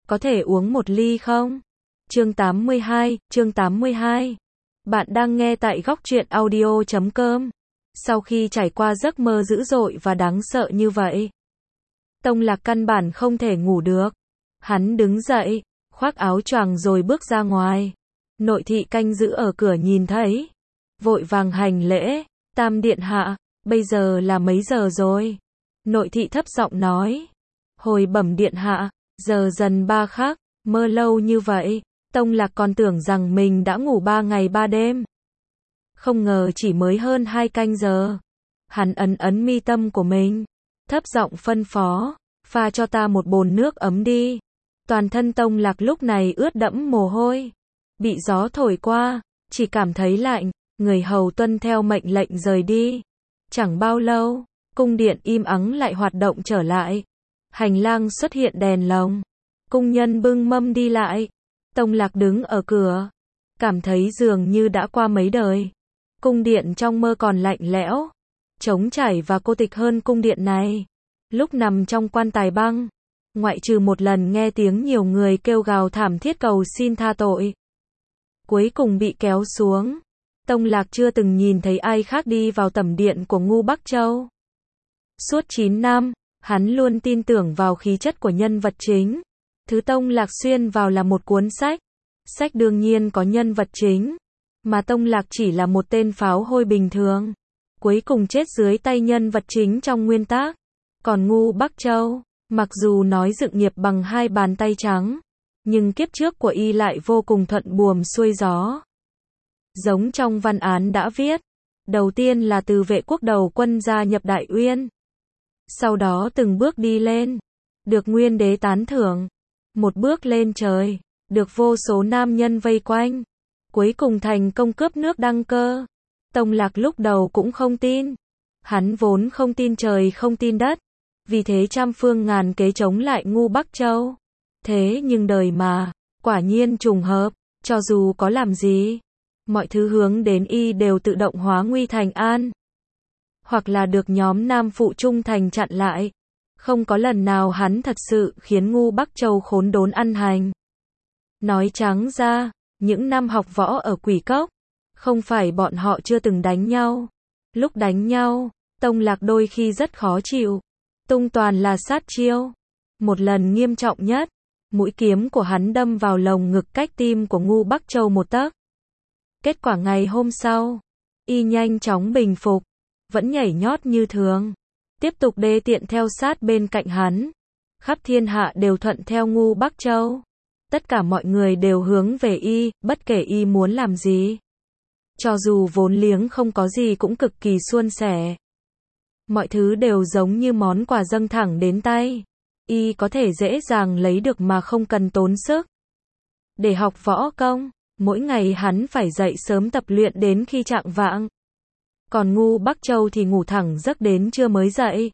có thể uống một ly không? Chương 82. Bạn đang nghe tại góc truyện audio.com. Sau khi trải qua giấc mơ dữ dội và đáng sợ như vậy, Tông Lạc căn bản không thể ngủ được. Hắn đứng dậy, khoác áo choàng rồi bước ra ngoài. Nội thị canh giữ ở cửa nhìn thấy, vội vàng hành lễ, Tam điện hạ, bây giờ là mấy giờ rồi? Nội thị thấp giọng nói, hồi bẩm điện hạ, giờ dần 3 khắc, mơ lâu như vậy, Tông Lạc còn tưởng rằng mình đã ngủ 3 ngày 3 đêm. Không ngờ chỉ mới hơn 2 canh giờ. Hắn ấn mi tâm của mình, thấp giọng phân phó, pha cho ta một bồn nước ấm đi. Toàn thân Tông Lạc lúc này ướt đẫm mồ hôi, bị gió thổi qua, chỉ cảm thấy lạnh, người hầu tuân theo mệnh lệnh rời đi. Chẳng bao lâu, cung điện im ắng lại hoạt động trở lại. Hành lang xuất hiện đèn lồng, cung nhân bưng mâm đi lại. Tông Lạc đứng ở cửa, cảm thấy dường như đã qua mấy đời. Cung điện trong mơ còn lạnh lẽo, trống trải và cô tịch hơn cung điện này. Lúc nằm trong quan tài băng, ngoại trừ một lần nghe tiếng nhiều người kêu gào thảm thiết cầu xin tha tội, cuối cùng bị kéo xuống. Tông Lạc chưa từng nhìn thấy ai khác đi vào tẩm điện của Ngu Bắc Châu. Suốt 9 năm, hắn luôn tin tưởng vào khí chất của nhân vật chính. Thứ Tông Lạc xuyên vào là một cuốn sách. Sách đương nhiên có nhân vật chính, mà Tông Lạc chỉ là một tên pháo hôi bình thường, cuối cùng chết dưới tay nhân vật chính trong nguyên tác. Còn Ngu Bắc Châu, mặc dù nói dựng nghiệp bằng 2 bàn tay trắng, nhưng kiếp trước của y lại vô cùng thuận buồm xuôi gió. Giống trong văn án đã viết, đầu tiên là từ vệ quốc đầu quân gia nhập Đại Uyên, sau đó từng bước đi lên, được Nguyên đế tán thưởng, một bước lên trời, được vô số nam nhân vây quanh, cuối cùng thành công cướp nước đăng cơ. Tông Lạc lúc đầu cũng không tin, hắn vốn không tin trời không tin đất, vì thế trăm phương ngàn kế chống lại Ngu Bắc Châu. Thế nhưng đời mà, quả nhiên trùng hợp, cho dù có làm gì, mọi thứ hướng đến y đều tự động hóa nguy thành an, hoặc là được nhóm nam phụ trung thành chặn lại. Không có lần nào hắn thật sự khiến Ngu Bắc Châu khốn đốn ăn hành. Nói trắng ra, những năm học võ ở Quỷ Cốc, không phải bọn họ chưa từng đánh nhau. Lúc đánh nhau, Tông Lạc đôi khi rất khó chịu, tung toàn là sát chiêu. Một lần nghiêm trọng nhất, mũi kiếm của hắn đâm vào lồng ngực cách tim của Ngu Bắc Châu 1 tấc. Kết quả ngày hôm sau, y nhanh chóng bình phục, vẫn nhảy nhót như thường, tiếp tục đê tiện theo sát bên cạnh hắn. Khắp thiên hạ đều thuận theo Ngu Bắc Châu. Tất cả mọi người đều hướng về y, bất kể y muốn làm gì. Cho dù vốn liếng không có gì cũng cực kỳ suôn sẻ. Mọi thứ đều giống như món quà dâng thẳng đến tay. Y có thể dễ dàng lấy được mà không cần tốn sức. Để học võ công, mỗi ngày hắn phải dậy sớm tập luyện đến khi chạng vạng. Còn Ngu Bắc Châu thì ngủ thẳng giấc đến trưa mới dậy.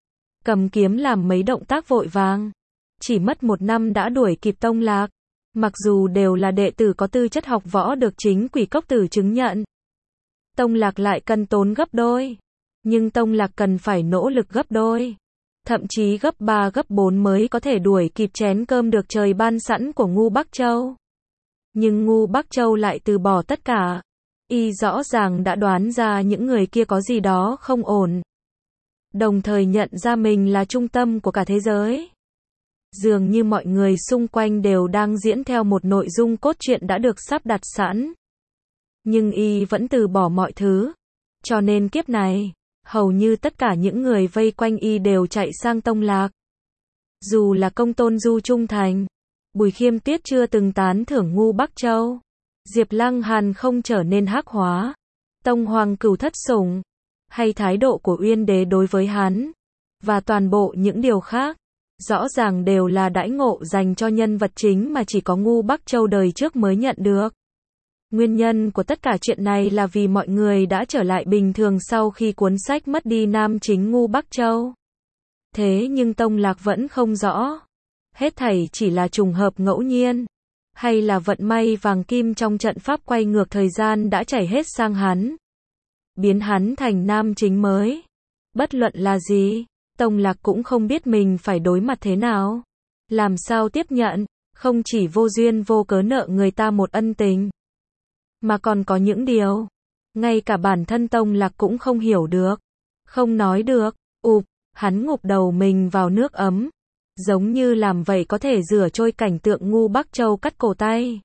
Cầm kiếm làm mấy động tác vội vàng. Chỉ mất 1 năm đã đuổi kịp Tông Lạc. Mặc dù đều là đệ tử có tư chất học võ được chính Quỷ Cốc Tử chứng nhận, Tông Lạc lại cần tốn gấp đôi. Nhưng Tông Lạc cần phải nỗ lực gấp đôi, thậm chí gấp 3 gấp 4 mới có thể đuổi kịp chén cơm được trời ban sẵn của Ngu Bắc Châu. Nhưng Ngu Bắc Châu lại từ bỏ tất cả. Y rõ ràng đã đoán ra những người kia có gì đó không ổn, đồng thời nhận ra mình là trung tâm của cả thế giới. Dường như mọi người xung quanh đều đang diễn theo một nội dung cốt truyện đã được sắp đặt sẵn. Nhưng y vẫn từ bỏ mọi thứ. Cho nên kiếp này, hầu như tất cả những người vây quanh y đều chạy sang Tông Lạc. Dù là Công Tôn Du trung thành, Bùi Khiêm Tiết chưa từng tán thưởng Ngu Bắc Châu, Diệp Lăng Hàn không trở nên hắc hóa, Tông Hoàng Cửu thất sủng, hay thái độ của Uyên đế đối với hắn, và toàn bộ những điều khác, rõ ràng đều là đãi ngộ dành cho nhân vật chính mà chỉ có Ngu Bắc Châu đời trước mới nhận được. Nguyên nhân của tất cả chuyện này là vì mọi người đã trở lại bình thường sau khi cuốn sách mất đi nam chính Ngu Bắc Châu. Thế nhưng Tông Lạc vẫn không rõ, hết thảy chỉ là trùng hợp ngẫu nhiên, hay là vận may vàng kim trong trận pháp quay ngược thời gian đã chảy hết sang hắn, biến hắn thành nam chính mới. Bất luận là gì, Tông Lạc cũng không biết mình phải đối mặt thế nào, làm sao tiếp nhận. Không chỉ vô duyên vô cớ nợ người ta một ân tình, mà còn có những điều, ngay cả bản thân Tông Lạc cũng không hiểu được, không nói được. Hắn ngụp đầu mình vào nước ấm, giống như làm vậy có thể rửa trôi cảnh tượng Ngu Bắc Châu cắt cổ tay,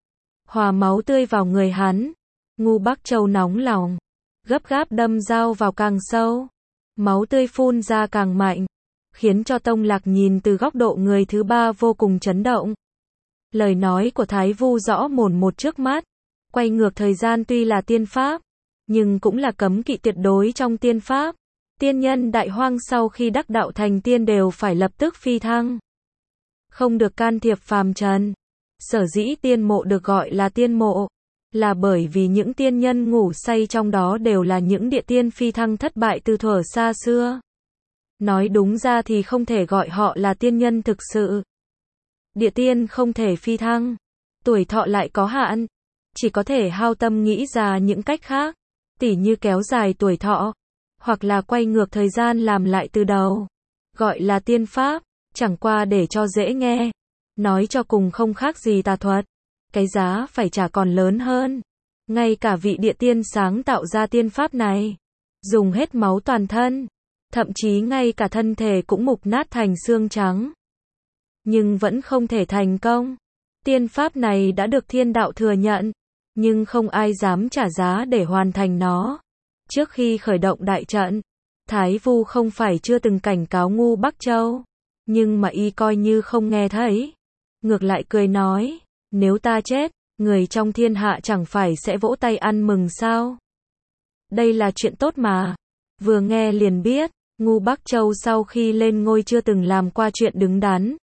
hòa máu tươi vào người hắn. Ngu Bắc Châu nóng lòng, gấp gáp đâm dao vào càng sâu, máu tươi phun ra càng mạnh, khiến cho Tông Lạc nhìn từ góc độ người thứ ba vô cùng chấn động. Lời nói của Thái Vu rõ mồn một trước mắt, quay ngược thời gian tuy là tiên pháp, nhưng cũng là cấm kỵ tuyệt đối trong tiên pháp. Tiên nhân đại hoang sau khi đắc đạo thành tiên đều phải lập tức phi thăng, không được can thiệp phàm trần. Sở dĩ tiên mộ được gọi là tiên mộ, là bởi vì những tiên nhân ngủ say trong đó đều là những địa tiên phi thăng thất bại từ thuở xa xưa. Nói đúng ra thì không thể gọi họ là tiên nhân thực sự. Địa tiên không thể phi thăng, tuổi thọ lại có hạn, chỉ có thể hao tâm nghĩ ra những cách khác, tỉ như kéo dài tuổi thọ, hoặc là quay ngược thời gian làm lại từ đầu. Gọi là tiên pháp, chẳng qua để cho dễ nghe, nói cho cùng không khác gì tà thuật. Cái giá phải trả còn lớn hơn. Ngay cả vị địa tiên sáng tạo ra tiên pháp này, dùng hết máu toàn thân, thậm chí ngay cả thân thể cũng mục nát thành xương trắng, nhưng vẫn không thể thành công. Tiên pháp này đã được thiên đạo thừa nhận, nhưng không ai dám trả giá để hoàn thành nó. Trước khi khởi động đại trận, Thái Vu không phải chưa từng cảnh cáo Ngu Bắc Châu, nhưng mà y coi như không nghe thấy. Ngược lại cười nói, nếu ta chết, người trong thiên hạ chẳng phải sẽ vỗ tay ăn mừng sao? Đây là chuyện tốt mà. Vừa nghe liền biết, Ngu Bắc Châu sau khi lên ngôi chưa từng làm qua chuyện đứng đắn.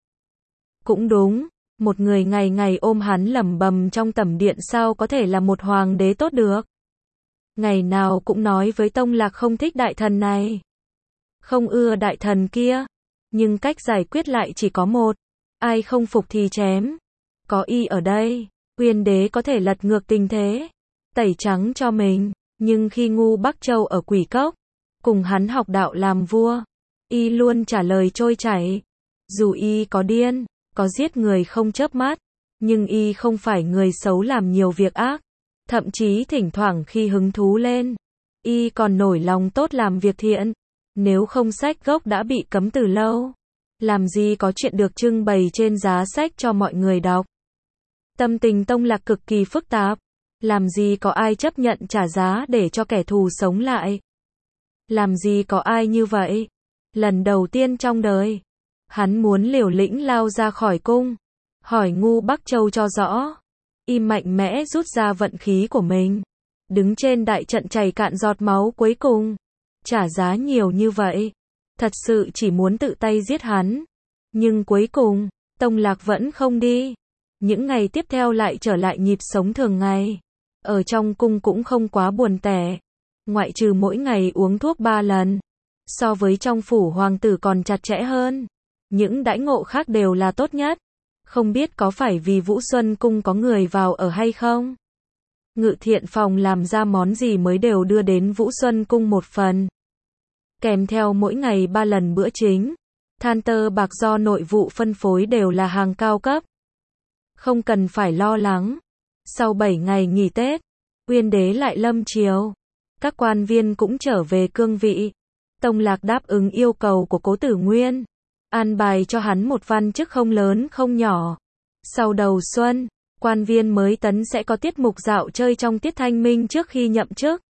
Cũng đúng, một người ngày ngày ôm hắn lẩm bẩm trong tẩm điện sao có thể là một hoàng đế tốt được. Ngày nào cũng nói với Tông Lạc không thích đại thần này, không ưa đại thần kia, nhưng cách giải quyết lại chỉ có một, ai không phục thì chém. Có y ở đây, Uyên Đế có thể lật ngược tình thế, tẩy trắng cho mình, nhưng khi Ngu Bắc Châu ở Quỷ Cốc, cùng hắn học đạo làm vua, y luôn trả lời trôi chảy. Dù y có điên, có giết người không chớp mắt, nhưng y không phải người xấu làm nhiều việc ác. Thậm chí thỉnh thoảng khi hứng thú lên, y còn nổi lòng tốt làm việc thiện. Nếu không sách gốc đã bị cấm từ lâu, làm gì có chuyện được trưng bày trên giá sách cho mọi người đọc. Tâm tình Tông Lạc cực kỳ phức tạp, làm gì có ai chấp nhận trả giá để cho kẻ thù sống lại. Làm gì có ai như vậy. Lần đầu tiên trong đời, hắn muốn liều lĩnh lao ra khỏi cung, hỏi Ngu Bắc Châu cho rõ. Y mạnh mẽ rút ra vận khí của mình, đứng trên đại trận chảy cạn giọt máu cuối cùng, trả giá nhiều như vậy, thật sự chỉ muốn tự tay giết hắn. Nhưng cuối cùng, Tông Lạc vẫn không đi. Những ngày tiếp theo lại trở lại nhịp sống thường ngày. Ở trong cung cũng không quá buồn tẻ, ngoại trừ mỗi ngày uống thuốc 3 lần. So với trong phủ hoàng tử còn chặt chẽ hơn. Những đãi ngộ khác đều là tốt nhất. Không biết có phải vì Vũ Xuân Cung có người vào ở hay không? Ngự thiện phòng làm ra món gì mới đều đưa đến Vũ Xuân Cung một phần. Kèm theo mỗi ngày 3 lần bữa chính. Than tơ bạc do nội vụ phân phối đều là hàng cao cấp. Không cần phải lo lắng. Sau 7 ngày nghỉ Tết, Uyên Đế lại lâm triều. Các quan viên cũng trở về cương vị. Tông Lạc đáp ứng yêu cầu của Cố Tử Nguyên, an bài cho hắn một văn chức không lớn không nhỏ. Sau đầu xuân, quan viên mới tấn sẽ có tiết mục dạo chơi trong tiết thanh minh trước khi nhậm chức.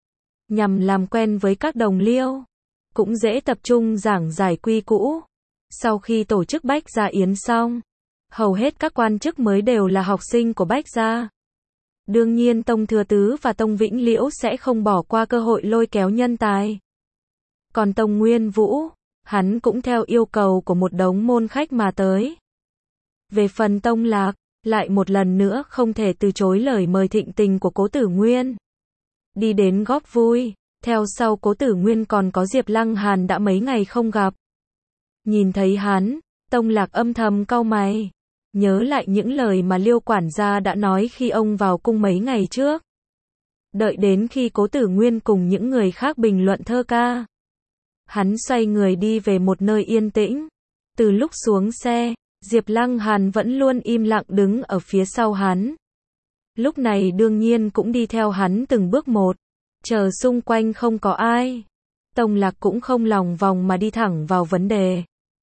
Nhằm làm quen với các đồng liêu, cũng dễ tập trung giảng giải quy cũ. Sau khi tổ chức Bách Gia Yến xong, hầu hết các quan chức mới đều là học sinh của Bách Gia. Đương nhiên Tông Thừa Tứ và Tông Vĩnh Liễu sẽ không bỏ qua cơ hội lôi kéo nhân tài. Còn Tông Nguyên Vũ, hắn cũng theo yêu cầu của một đống môn khách mà tới. Về phần Tông Lạc, lại một lần nữa không thể từ chối lời mời thịnh tình của Cố Tử Nguyên. Đi đến góp vui, theo sau Cố Tử Nguyên còn có Diệp Lăng Hàn đã mấy ngày không gặp. Nhìn thấy hắn, Tông Lạc âm thầm cau mày, nhớ lại những lời mà Liêu quản gia đã nói khi ông vào cung mấy ngày trước. Đợi đến khi Cố Tử Nguyên cùng những người khác bình luận thơ ca, hắn xoay người đi về một nơi yên tĩnh. Từ lúc xuống xe, Diệp Lăng Hàn vẫn luôn im lặng đứng ở phía sau hắn. Lúc này đương nhiên cũng đi theo hắn từng bước một, chờ xung quanh không có ai. Tông Lạc cũng không lòng vòng mà đi thẳng vào vấn đề.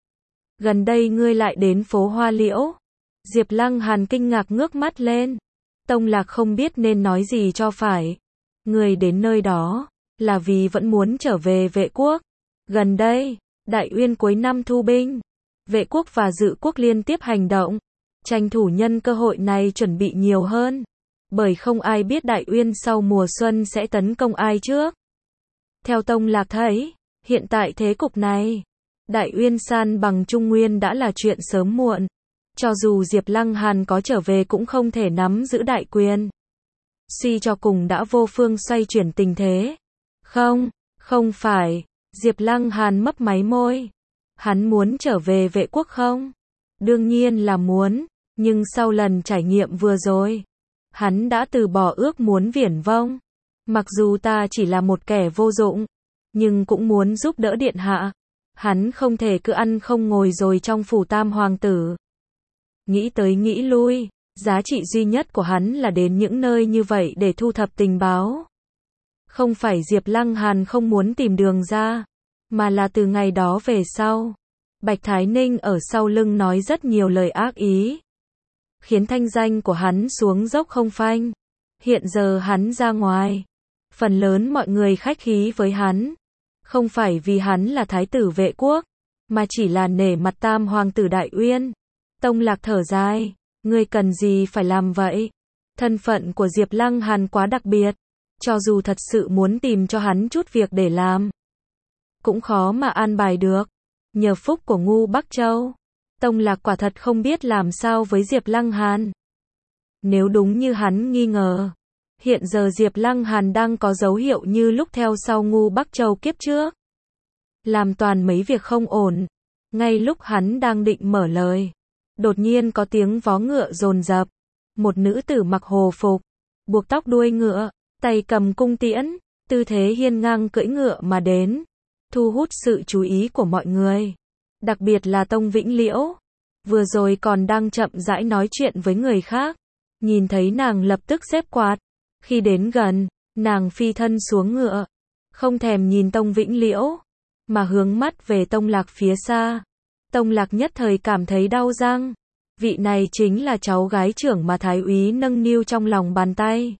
Gần đây ngươi lại đến phố Hoa Liễu. Diệp Lăng Hàn kinh ngạc ngước mắt lên. Tông Lạc không biết nên nói gì cho phải. Ngươi đến nơi đó là vì vẫn muốn trở về Vệ quốc. Gần đây, Đại Uyên cuối năm thu binh, Vệ quốc và Dự quốc liên tiếp hành động, tranh thủ nhân cơ hội này chuẩn bị nhiều hơn, bởi không ai biết Đại Uyên sau mùa xuân sẽ tấn công ai trước. Theo Tông Lạc thấy, hiện tại thế cục này, Đại Uyên san bằng Trung Nguyên đã là chuyện sớm muộn. Cho dù Diệp Lăng Hàn có trở về cũng không thể nắm giữ đại quyền. Suy cho cùng đã vô phương xoay chuyển tình thế. Không phải. Diệp Lăng Hàn mấp máy môi. Hắn muốn trở về Vệ quốc không? Đương nhiên là muốn, nhưng sau lần trải nghiệm vừa rồi, hắn đã từ bỏ ước muốn viển vông. Mặc dù ta chỉ là một kẻ vô dụng, nhưng cũng muốn giúp đỡ điện hạ. Hắn không thể cứ ăn không ngồi rồi trong phủ tam hoàng tử. Nghĩ tới nghĩ lui, giá trị duy nhất của hắn là đến những nơi như vậy để thu thập tình báo. Không phải Diệp Lăng Hàn không muốn tìm đường ra, mà là từ ngày đó về sau, Bạch Thái Ninh ở sau lưng nói rất nhiều lời ác ý, khiến thanh danh của hắn xuống dốc không phanh. Hiện giờ hắn ra ngoài, phần lớn mọi người khách khí với hắn, không phải vì hắn là thái tử Vệ quốc, mà chỉ là nể mặt tam hoàng tử Đại Uyên. Tông Lạc thở dài, ngươi cần gì phải làm vậy? Thân phận của Diệp Lăng Hàn quá đặc biệt, cho dù thật sự muốn tìm cho hắn chút việc để làm, cũng khó mà an bài được. Nhờ phúc của Ngu Bắc Châu, Tông Lạc quả thật không biết làm sao với Diệp Lăng Hàn. Nếu đúng như hắn nghi ngờ, hiện giờ Diệp Lăng Hàn đang có dấu hiệu như lúc theo sau Ngu Bắc Châu kiếp trước, làm toàn mấy việc không ổn. Ngay lúc hắn đang định mở lời, đột nhiên có tiếng vó ngựa dồn dập. Một nữ tử mặc hồ phục, buộc tóc đuôi ngựa, tay cầm cung tiễn, tư thế hiên ngang cưỡi ngựa mà đến, thu hút sự chú ý của mọi người. Đặc biệt là Tông Vĩnh Liễu, vừa rồi còn đang chậm rãi nói chuyện với người khác, nhìn thấy nàng lập tức xếp quạt. Khi đến gần, nàng phi thân xuống ngựa, không thèm nhìn Tông Vĩnh Liễu, mà hướng mắt về Tông Lạc phía xa. Tông Lạc nhất thời cảm thấy đau răng. Vị này chính là cháu gái trưởng mà Thái úy nâng niu trong lòng bàn tay.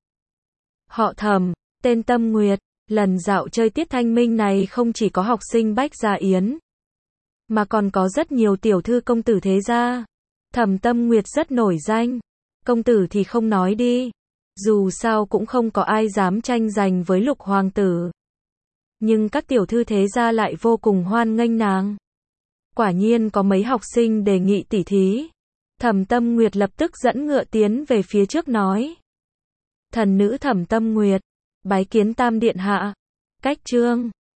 Họ Thẩm, tên Tâm Nguyệt. Lần dạo chơi tiết thanh minh này không chỉ có học sinh Bách Gia Yến, mà còn có rất nhiều tiểu thư công tử thế gia. Thẩm Tâm Nguyệt rất nổi danh. Công tử thì không nói đi, dù sao cũng không có ai dám tranh giành với Lục hoàng tử. Nhưng các tiểu thư thế gia lại vô cùng hoan nghênh nàng. Quả nhiên có mấy học sinh đề nghị tỉ thí. Thẩm Tâm Nguyệt lập tức dẫn ngựa tiến về phía trước nói: Thần nữ Thẩm Tâm Nguyệt, bái kiến Tam điện hạ. Cách chương